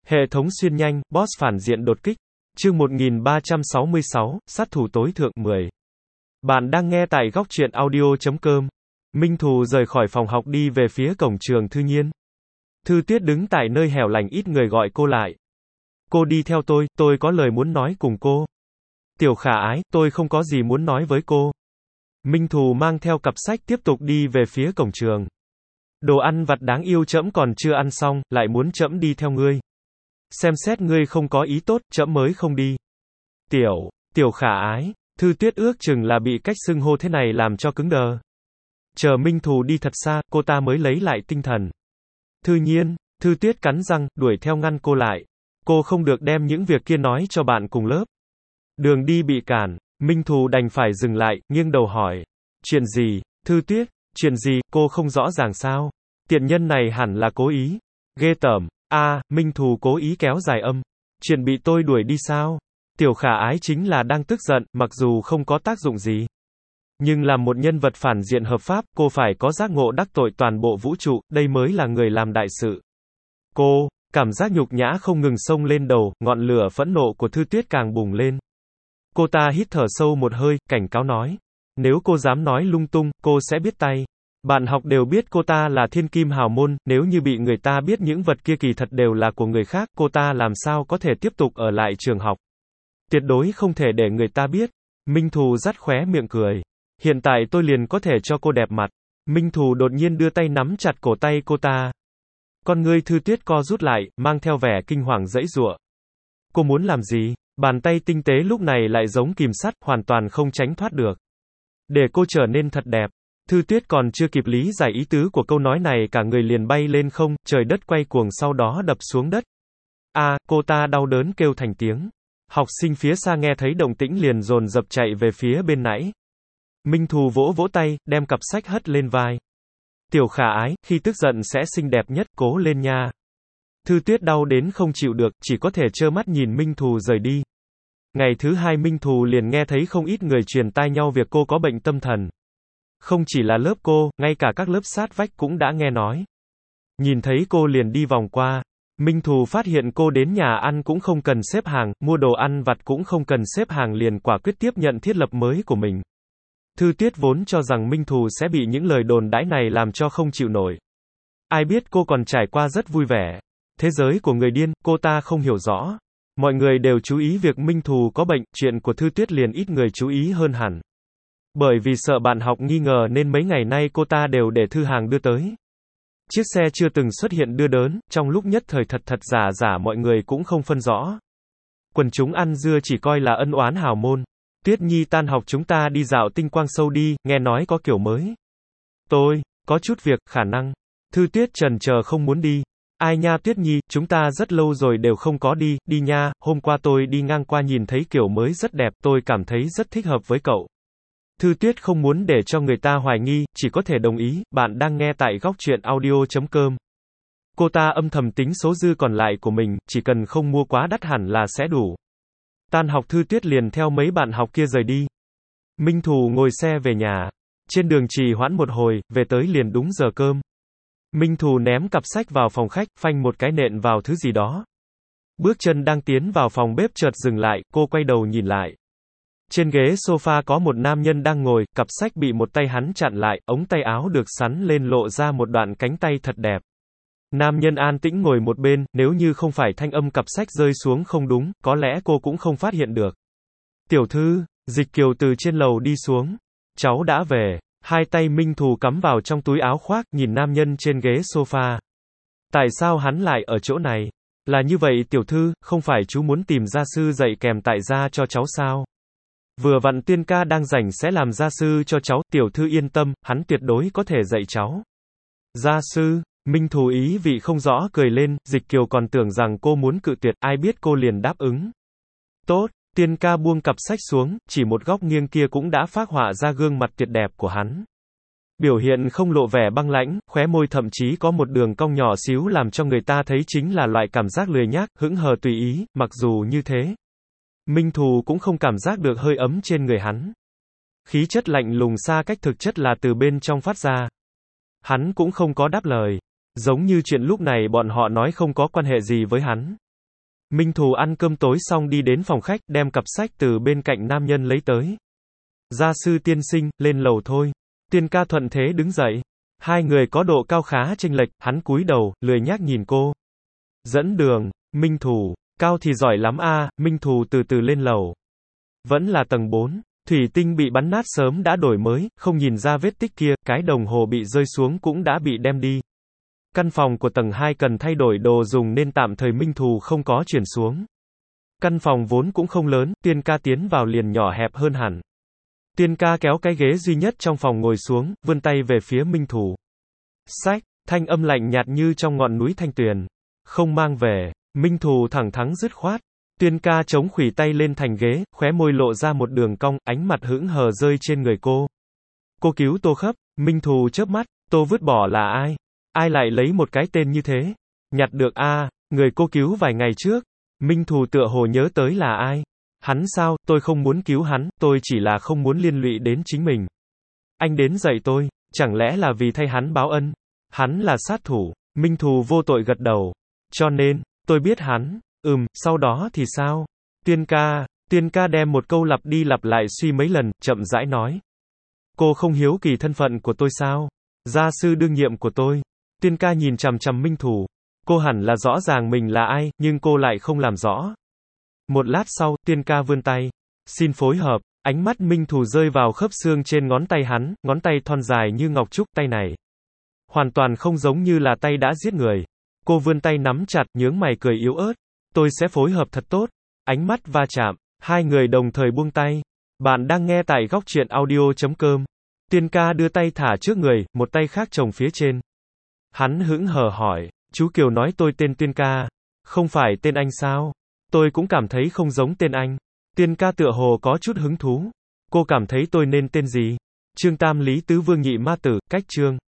Hệ thống xuyên nhanh, boss phản diện đột kích. Chương 1366, sát thủ tối thượng 10. Bạn đang nghe tại góc truyện audio.com. Minh Thù rời khỏi phòng học đi về phía cổng trường Thư Nhiên. Thư Tuyết đứng tại nơi hẻo lánh ít người gọi cô lại. Cô đi theo tôi có lời muốn nói cùng cô. Tiểu Khả Ái, tôi không có gì muốn nói với cô. Minh Thù mang theo cặp sách tiếp tục đi về phía cổng trường. Đồ ăn vặt đáng yêu trẫm còn chưa ăn xong, lại muốn trẫm đi theo ngươi. Xem xét ngươi không có ý tốt, trẫm mới không đi. Tiểu Khả Ái, Thư Tuyết ước chừng là bị cách xưng hô thế này làm cho cứng đờ. Chờ Minh Thù đi thật xa, cô ta mới lấy lại tinh thần. Thư Nhiên, Thư Tuyết cắn răng, đuổi theo ngăn cô lại. Cô không được đem những việc kia nói cho bạn cùng lớp. Đường đi bị cản, Minh Thù đành phải dừng lại, nghiêng đầu hỏi. Chuyện gì, Thư Tuyết, chuyện gì, cô không rõ ràng sao? Tiện nhân này hẳn là cố ý. Ghê tởm. Minh Thù cố ý kéo dài âm. Chuyện bị tôi đuổi đi sao? Tiểu Khả Ái chính là đang tức giận, mặc dù không có tác dụng gì. Nhưng làm một nhân vật phản diện hợp pháp, cô phải có giác ngộ đắc tội toàn bộ vũ trụ, đây mới là người làm đại sự. Cảm giác nhục nhã không ngừng xông lên đầu, ngọn lửa phẫn nộ của Thư Tuyết càng bùng lên. Cô ta hít thở sâu một hơi, cảnh cáo nói. Nếu cô dám nói lung tung, cô sẽ biết tay. Bạn học đều biết cô ta là thiên kim hào môn, nếu như bị người ta biết những vật kia kỳ thật đều là của người khác, cô ta làm sao có thể tiếp tục ở lại trường học. Tuyệt đối không thể để người ta biết. Minh Thù dắt khóe miệng cười. Hiện tại tôi liền có thể cho cô đẹp mặt. Minh Thù đột nhiên đưa tay nắm chặt cổ tay cô ta. Con ngươi Thư Tuyết co rút lại, mang theo vẻ kinh hoàng giãy giụa. Cô muốn làm gì? Bàn tay tinh tế lúc này lại giống kìm sắt, hoàn toàn không tránh thoát được. Để cô trở nên thật đẹp. Thư Tuyết còn chưa kịp lý giải ý tứ của câu nói này cả người liền bay lên không, trời đất quay cuồng sau đó đập xuống đất. Cô ta đau đớn kêu thành tiếng. Học sinh phía xa nghe thấy động tĩnh liền dồn dập chạy về phía bên nãy. Minh Thù vỗ vỗ tay, đem cặp sách hất lên vai. Tiểu Khả Ái, khi tức giận sẽ xinh đẹp nhất, cố lên nha. Thư Tuyết đau đến không chịu được, chỉ có thể trơ mắt nhìn Minh Thù rời đi. Ngày thứ hai Minh Thù liền nghe thấy không ít người truyền tai nhau việc cô có bệnh tâm thần. Không chỉ là lớp cô, ngay cả các lớp sát vách cũng đã nghe nói. Nhìn thấy cô liền đi vòng qua. Minh Thù phát hiện cô đến nhà ăn cũng không cần xếp hàng, mua đồ ăn vặt cũng không cần xếp hàng liền quả quyết tiếp nhận thiết lập mới của mình. Thư Tuyết vốn cho rằng Minh Thù sẽ bị những lời đồn đãi này làm cho không chịu nổi. Ai biết cô còn trải qua rất vui vẻ. Thế giới của người điên, cô ta không hiểu rõ. Mọi người đều chú ý việc Minh Thù có bệnh, chuyện của Thư Tuyết liền ít người chú ý hơn hẳn. Bởi vì sợ bạn học nghi ngờ nên mấy ngày nay cô ta đều để thư hàng đưa tới. Chiếc xe chưa từng xuất hiện đưa đớn, trong lúc nhất thời thật giả mọi người cũng không phân rõ. Quần chúng ăn dưa chỉ coi là ân oán hào môn. Tuyết Nhi tan học chúng ta đi dạo tinh quang sâu đi, nghe nói có kiểu mới. Tôi, có chút việc, khả năng. Thư Tuyết chần chờ không muốn đi. Ai nha Tuyết Nhi, chúng ta rất lâu rồi đều không có đi nha, hôm qua tôi đi ngang qua nhìn thấy kiểu mới rất đẹp, tôi cảm thấy rất thích hợp với cậu. Thư Tuyết không muốn để cho người ta hoài nghi, chỉ có thể đồng ý, bạn đang nghe tại góc truyện audio.com. Cô ta âm thầm tính số dư còn lại của mình, chỉ cần không mua quá đắt hẳn là sẽ đủ. Tan học Thư Tuyết liền theo mấy bạn học kia rời đi. Minh Thù ngồi xe về nhà. Trên đường trì hoãn một hồi, về tới liền đúng giờ cơm. Minh Thù ném cặp sách vào phòng khách, phanh một cái nện vào thứ gì đó. Bước chân đang tiến vào phòng bếp chợt dừng lại, cô quay đầu nhìn lại. Trên ghế sofa có một nam nhân đang ngồi, cặp sách bị một tay hắn chặn lại, ống tay áo được xắn lên lộ ra một đoạn cánh tay thật đẹp. Nam nhân an tĩnh ngồi một bên, nếu như không phải thanh âm cặp sách rơi xuống không đúng, có lẽ cô cũng không phát hiện được. Tiểu thư, Dịch Kiều từ trên lầu đi xuống. Cháu đã về. Hai tay Minh Thù cắm vào trong túi áo khoác, nhìn nam nhân trên ghế sofa. Tại sao hắn lại ở chỗ này? Là như vậy tiểu thư, không phải chú muốn tìm gia sư dạy kèm tại gia cho cháu sao? Vừa vặn Tiên ca đang rảnh sẽ làm gia sư cho cháu, tiểu thư yên tâm, hắn tuyệt đối có thể dạy cháu. Gia sư? Minh Thù ý vị không rõ cười lên, Dịch Kiều còn tưởng rằng cô muốn cự tuyệt, ai biết cô liền đáp ứng. Tốt, Tiên ca buông cặp sách xuống, chỉ một góc nghiêng kia cũng đã phác họa ra gương mặt tuyệt đẹp của hắn. Biểu hiện không lộ vẻ băng lãnh, khóe môi thậm chí có một đường cong nhỏ xíu làm cho người ta thấy chính là loại cảm giác lười nhác, hững hờ tùy ý, mặc dù như thế. Minh Thù cũng không cảm giác được hơi ấm trên người hắn. Khí chất lạnh lùng xa cách thực chất là từ bên trong phát ra. Hắn cũng không có đáp lời. Giống như chuyện lúc này bọn họ nói không có quan hệ gì với hắn. Minh Thù ăn cơm tối xong đi đến phòng khách, đem cặp sách từ bên cạnh nam nhân lấy tới. Gia sư tiên sinh, lên lầu thôi. Tiên ca thuận thế đứng dậy. Hai người có độ cao khá chênh lệch, hắn cúi đầu, lười nhác nhìn cô. Dẫn đường, Minh Thù, cao thì giỏi lắm a. Minh Thù từ từ lên lầu. Vẫn là tầng 4. Thủy tinh bị bắn nát sớm đã đổi mới, không nhìn ra vết tích kia, cái đồng hồ bị rơi xuống cũng đã bị đem đi. Căn phòng của tầng 2 cần thay đổi đồ dùng nên tạm thời Minh Thù không có chuyển xuống. Căn phòng vốn cũng không lớn, Tiên ca tiến vào liền nhỏ hẹp hơn hẳn. Tiên ca kéo cái ghế duy nhất trong phòng ngồi xuống, vươn tay về phía Minh Thù. Sách, thanh âm lạnh nhạt như trong ngọn núi Thanh Tuyền. Không mang về. Minh Thù thẳng thắn dứt khoát. Tiên ca chống khuỷu tay lên thành ghế, khóe môi lộ ra một đường cong, ánh mặt hững hờ rơi trên người cô. Cô cứu Tô Khấp. Minh Thù chớp mắt. Tô vứt bỏ là ai? Ai lại lấy một cái tên như thế? Nhặt được a, người cô cứu vài ngày trước. Minh Thù tựa hồ nhớ tới là ai? Hắn sao? Tôi không muốn cứu hắn, tôi chỉ là không muốn liên lụy đến chính mình. Anh đến dạy tôi, chẳng lẽ là vì thay hắn báo ân? Hắn là sát thủ. Minh Thù vô tội gật đầu. Cho nên, tôi biết hắn. Sau đó thì sao? Tiên ca đem một câu lặp đi lặp lại suy mấy lần, chậm rãi nói. Cô không hiếu kỳ thân phận của tôi sao? Gia sư đương nhiệm của tôi. Tiên ca nhìn chằm chằm Minh Thù. Cô hẳn là rõ ràng mình là ai, nhưng cô lại không làm rõ. Một lát sau, Tiên ca vươn tay. Xin phối hợp. Ánh mắt Minh Thù rơi vào khớp xương trên ngón tay hắn, ngón tay thon dài như ngọc trúc, tay này. Hoàn toàn không giống như là tay đã giết người. Cô vươn tay nắm chặt, nhướng mày cười yếu ớt. Tôi sẽ phối hợp thật tốt. Ánh mắt va chạm. Hai người đồng thời buông tay. Bạn đang nghe tại góc truyện audio.com. Tiên ca đưa tay thả trước người, một tay khác chồng phía trên. Hắn hững hờ hỏi. Chú Kiều nói tôi tên Tiên ca. Không phải tên anh sao? Tôi cũng cảm thấy không giống tên anh. Tiên ca tựa hồ có chút hứng thú. Cô cảm thấy tôi nên tên gì? Chương Tam Lý Tứ Vương Nhị Ma Tử, cách chương.